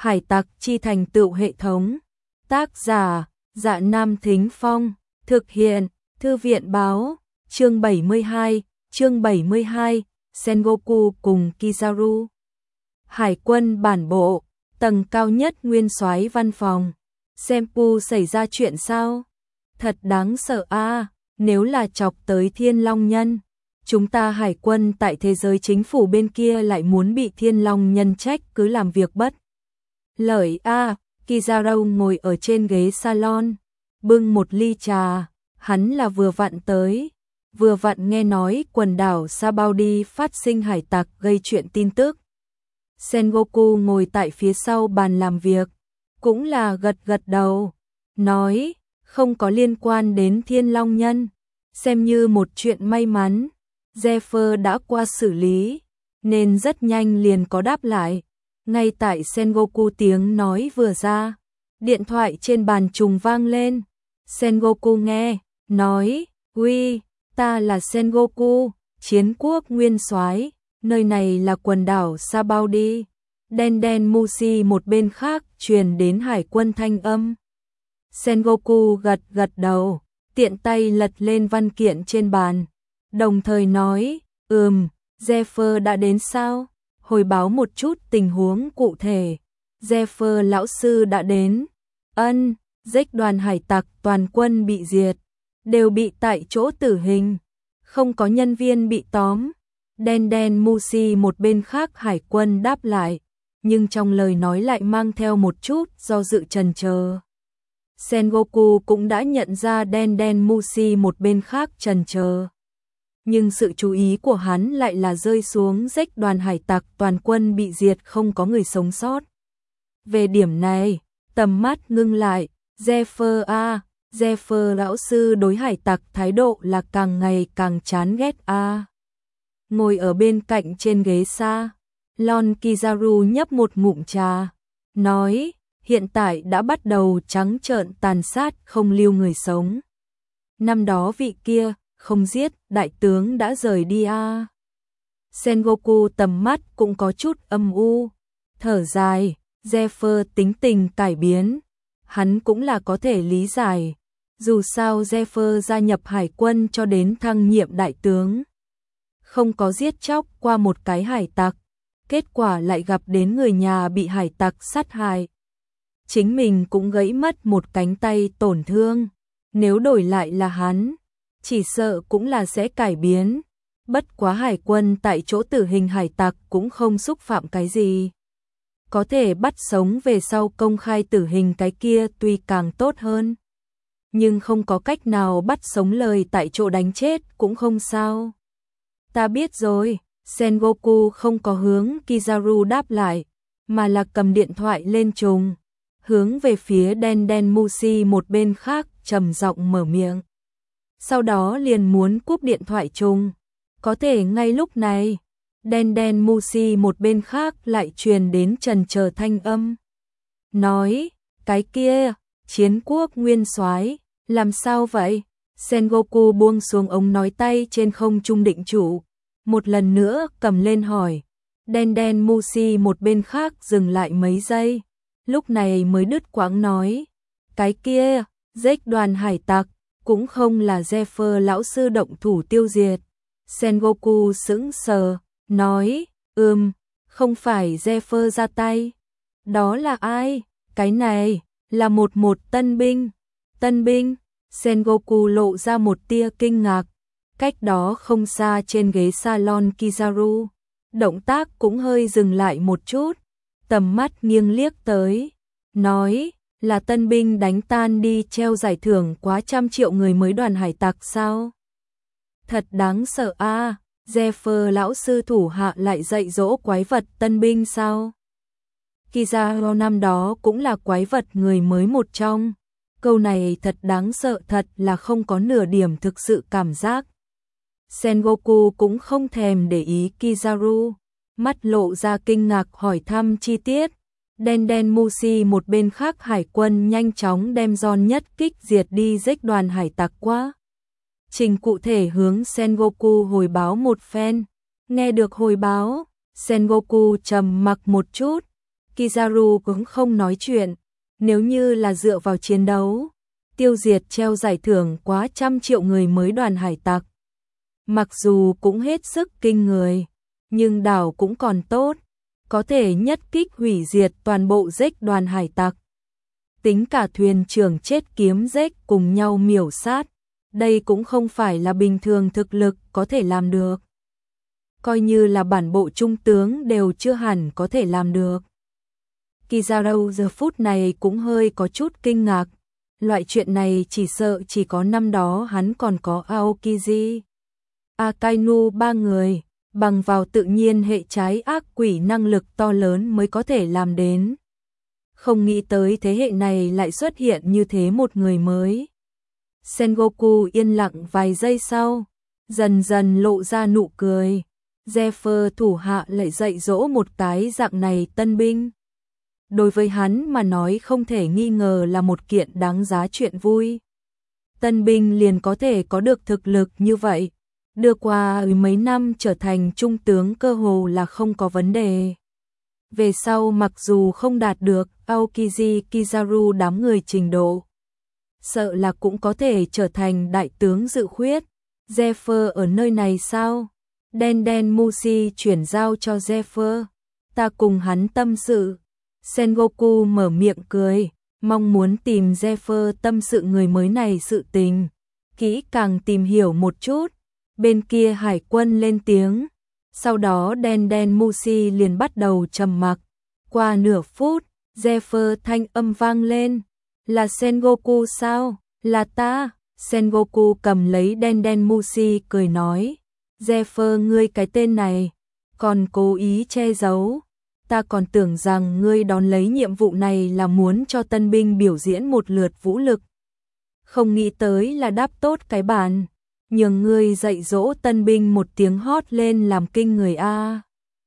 Hải tặc chi thành tựu hệ thống. Tác giả: Dạ Nam Thính Phong. Thực hiện: Thư viện báo. Chương 72. Sengoku cùng Kizaru. Hải quân bản bộ, tầng cao nhất nguyên soái văn phòng. Senpu, xảy ra chuyện sao? Thật đáng sợ a, nếu là chọc tới Thiên Long Nhân, chúng ta hải quân tại thế giới chính phủ bên kia lại muốn bị Thiên Long Nhân trách cứ làm việc bất lợi a. Kizaru ngồi ở trên ghế salon, bưng một ly trà, hắn là vừa vặn tới, vừa vặn nghe nói quần đảo Sabaody phát sinh hải tặc gây chuyện tin tức. Sengoku ngồi tại phía sau bàn làm việc, cũng là gật gật đầu, nói không có liên quan đến Thiên Long Nhân, xem như một chuyện may mắn. Zephyr đã qua xử lý, nên rất nhanh liền có đáp lại. Ngay tại Sengoku tiếng nói vừa ra, điện thoại trên bàn trùng vang lên. Sengoku nghe, nói, uy, ta là Sengoku, chiến quốc nguyên soái, nơi này là quần đảo Sabaody. Den Mushi một bên khác truyền đến hải quân thanh âm. Sengoku gật gật đầu, tiện tay lật lên văn kiện trên bàn, đồng thời nói, Zephyr đã đến sao? Hồi báo một chút tình huống cụ thể. Zephyr lão sư đã đến. Giết đoàn hải tặc toàn quân bị diệt, đều bị tại chỗ tử hình, không có nhân viên bị tóm. Den Mushi một bên khác hải quân đáp lại, nhưng trong lời nói lại mang theo một chút do dự chần chờ. Sengoku cũng đã nhận ra Den Mushi một bên khác chần chờ, nhưng sự chú ý của hắn lại là rơi xuống giết đoàn hải tặc toàn quân bị diệt không có người sống sót. Về điểm này, tầm mắt ngưng lại. Zephyr lão sư đối hải tặc thái độ là càng ngày càng chán ghét a. Ngồi ở bên cạnh trên ghế salon, Kizaru nhấp một ngụm trà, nói, hiện tại đã bắt đầu trắng trợn tàn sát không lưu người sống. Năm đó vị kia không giết đại tướng đã rời đi a. Sengoku tầm mắt cũng có chút âm u, thở dài. Zephyr tính tình cải biến, hắn cũng là có thể lý giải. Dù sao Zephyr gia nhập hải quân cho đến thăng nhiệm đại tướng, không có giết chóc qua một cái hải tặc, kết quả lại gặp đến người nhà bị hải tặc sát hại. Chính mình cũng gãy mất một cánh tay tổn thương, nếu đổi lại là hắn, chỉ sợ cũng là sẽ cải biến. Bất quá hải quân tại chỗ tử hình hải tặc cũng không xúc phạm cái gì. Có thể bắt sống về sau công khai tử hình cái kia tuy càng tốt hơn, nhưng không có cách nào bắt sống lời tại chỗ đánh chết cũng không sao. Ta biết rồi. Sengoku không có hướng Kizaru đáp lại, mà là cầm điện thoại lên trùng, hướng về phía Den Mushi một bên khác trầm giọng mở miệng. Sau đó liền muốn cúp điện thoại trùng. Có thể ngay lúc này, Den Mushi một bên khác lại truyền đến trần chờ thanh âm. Nói, cái kia, chiến quốc nguyên soái, làm sao vậy? Sengoku buông xuống ống nói tay trên không trung định trụ, một lần nữa cầm lên hỏi. Den Mushi một bên khác dừng lại mấy giây, lúc này mới đứt quãng nói, cái kia, giết đoàn hải tặc, cũng không là Zephyr lão sư động thủ tiêu diệt. Sengoku sững sờ, nói, không phải Zephyr ra tay. Đó là ai? Cái này, là một tân binh. Tân binh? Sengoku lộ ra một tia kinh ngạc. Cách đó không xa trên ghế salon Kizaru, động tác cũng hơi dừng lại một chút, tầm mắt nghiêng liếc tới, nói, là tân binh đánh tan đi treo giải thưởng quá 100 triệu người mới đoàn hải tặc sao? Thật đáng sợ a. Zephyr lão sư thủ hạ lại dạy dỗ quái vật tân binh sao? Kizaru năm đó cũng là quái vật người mới một trong. Câu này thật đáng sợ, thật là không có nửa điểm thực sự cảm giác. Sengoku cũng không thèm để ý Kizaru, mắt lộ ra kinh ngạc hỏi thăm chi tiết. Den Mushi một bên khác hải quân nhanh chóng đem John nhất kích diệt đi giết đoàn hải tặc quá. Trình cụ thể hướng Sengoku hồi báo một phen. Nghe được hồi báo, Sengoku trầm mặc một chút, Kizaru cũng không nói chuyện, nếu như là dựa vào chiến đấu, tiêu diệt treo giải thưởng quá 100 triệu người mới đoàn hải tặc. Mặc dù cũng hết sức kinh người, nhưng đảo cũng còn tốt, có thể nhất kích hủy diệt toàn bộ Zeke đoàn hải tặc. Tính cả thuyền trưởng chết kiếm Zeke cùng nhau miểu sát, đây cũng không phải là bình thường thực lực có thể làm được. Coi như là bản bộ trung tướng đều chưa hẳn có thể làm được. Kizaru giờ phút này cũng hơi có chút kinh ngạc, loại chuyện này chỉ sợ chỉ có năm đó hắn còn có Aokiji, Akainu ba người, bằng vào tự nhiên hệ trái ác quỷ năng lực to lớn mới có thể làm đến. Không nghĩ tới thế hệ này lại xuất hiện như thế một người mới. Sengoku yên lặng vài giây sau, dần dần lộ ra nụ cười. Zephyr thủ hạ lại dạy dỗ một cái dạng này tân binh. Đối với hắn mà nói không thể nghi ngờ là một kiện đáng giá chuyện vui. Tân binh liền có thể có được thực lực như vậy, đưa qua mấy năm trở thành trung tướng cơ hồ là không có vấn đề. Về sau mặc dù không đạt được Aokiji Kizaru đám người trình độ, sợ là cũng có thể trở thành đại tướng dự khuyết. Zephyr ở nơi này sao? Den Mushi chuyển giao cho Zephyr, ta cùng hắn tâm sự. Sengoku mở miệng cười, mong muốn tìm Zephyr tâm sự người mới này sự tình, kỹ càng tìm hiểu một chút. Bên kia hải quân lên tiếng, sau đó Den Mushi liền bắt đầu trầm mặc. Qua nửa phút, Zephyr thanh âm vang lên, là Sengoku sao? Là ta. Sengoku cầm lấy Den Mushi cười nói, Zephyr ngươi cái tên này, còn cố ý che giấu. Ta còn tưởng rằng ngươi đón lấy nhiệm vụ này là muốn cho tân binh biểu diễn một lượt vũ lực. Không nghĩ tới là đáp tốt cái bản, nhường ngươi dạy dỗ tân binh một tiếng hót lên làm kinh người a.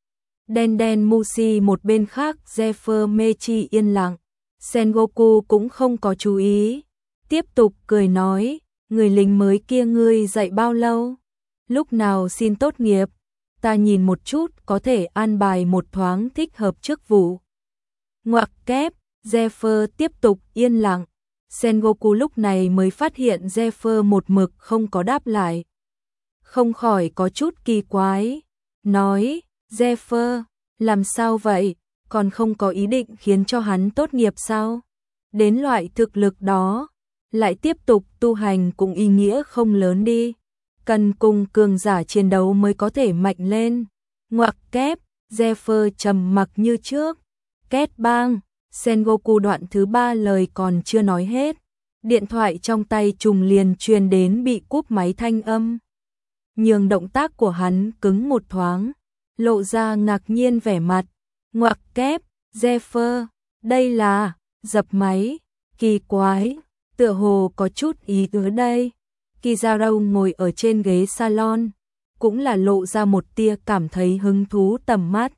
Den Mushi một bên khác Zephyr Mechi yên lặng, Sengoku cũng không có chú ý, tiếp tục cười nói, người lính mới kia ngươi dạy bao lâu? Lúc nào xin tốt nghiệp? Ta nhìn một chút có thể an bài một thoáng thích hợp chức vụ. Ngoặc kép, Zephyr tiếp tục yên lặng. Sengoku lúc này mới phát hiện Zephyr một mực không có đáp lại. Không khỏi có chút kỳ quái. Nói, Zephyr, làm sao vậy? Còn không có ý định khiến cho hắn tốt nghiệp sao? Đến loại thực lực đó, lại tiếp tục tu hành cũng ý nghĩa không lớn đi. Cần cùng cường giả chiến đấu mới có thể mạnh lên. Ngoặc kép, Zephyr trầm mặc như trước. Két bang, Sengoku đoạn thứ 3 lời còn chưa nói hết. Điện thoại trong tay trùng liền truyền đến bị cúp máy thanh âm. Nhường động tác của hắn cứng một thoáng, lộ ra ngạc nhiên vẻ mặt. Ngoặc kép, Zephyr, đây là, dập máy, kỳ quái, tựa hồ có chút ý tứ đây. Kizaru ngồi ở trên ghế salon, cũng là lộ ra một tia cảm thấy hứng thú tầm mắt.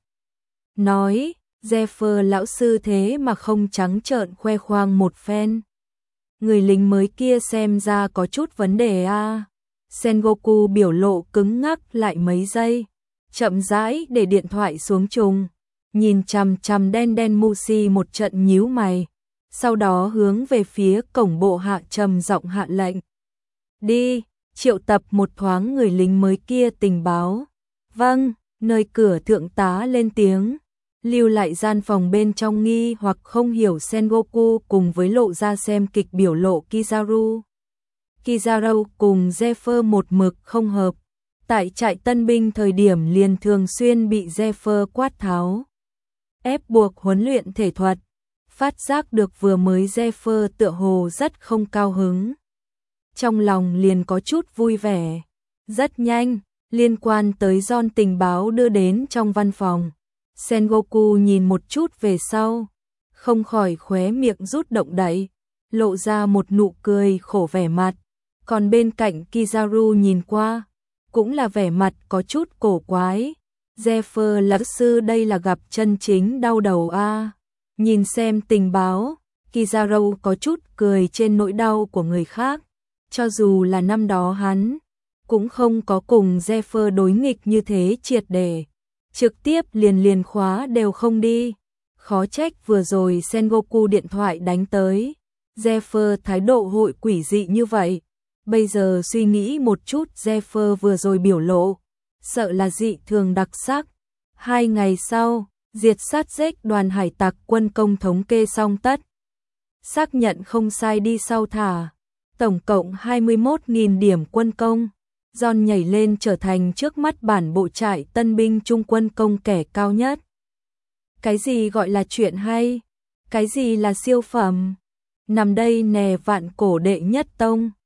Nói, Zephyr lão sư thế mà không trắng trợn khoe khoang một phen. Người lính mới kia xem ra có chút vấn đề a. Sengoku biểu lộ cứng ngắc lại mấy giây, chậm rãi để điện thoại xuống trùng, nhìn chằm chằm Den Mushi một trận nhíu mày, sau đó hướng về phía cổng bộ hạ trầm giọng hạ lệnh. Đi, triệu tập một thoáng người lính mới kia tình báo. Vâng, nơi cửa thượng tá lên tiếng, lưu lại gian phòng bên trong nghi hoặc không hiểu Sengoku cùng với lộ ra xem kịch biểu lộ Kizaru. Kizaru cùng Zephyr một mực không hợp, tại trại tân binh thời điểm liền thường xuyên bị Zephyr quát tháo, ép buộc huấn luyện thể thuật. Phát giác được vừa mới Zephyr tựa hồ rất không cao hứng, trong lòng liền có chút vui vẻ. Rất nhanh, liên quan tới John tình báo đưa đến trong văn phòng. Sengoku nhìn một chút về sau, không khỏi khóe miệng rút động đậy, lộ ra một nụ cười khổ vẻ mặt. Còn bên cạnh Kizaru nhìn qua, cũng là vẻ mặt có chút cổ quái. Zephyr lão sư đây là gặp chân chính đau đầu a. Nhìn xem tình báo, Kizaru có chút cười trên nỗi đau của người khác. Cho dù là năm đó hắn, cũng không có cùng Zephyr đối nghịch như thế triệt để. Trực tiếp liền khóa đều không đi. khó trách vừa rồi Sengoku điện thoại đánh tới. Zephyr thái độ hội quỷ dị như vậy. Bây giờ suy nghĩ một chút, Zephyr vừa rồi biểu lộ, sợ là dị thường đặc sắc. 2 ngày sau, diệt sát giết đoàn hải tặc quân công thống kê xong tất. Xác nhận không sai đi sau thả. Tổng cộng 21.000 điểm quân công. John nhảy lên trở thành trước mắt bản bộ trại tân binh trung quân công kẻ cao nhất. Cái gì gọi là chuyện hay? Cái gì là siêu phẩm? Nằm đây nè vạn cổ đệ nhất tông.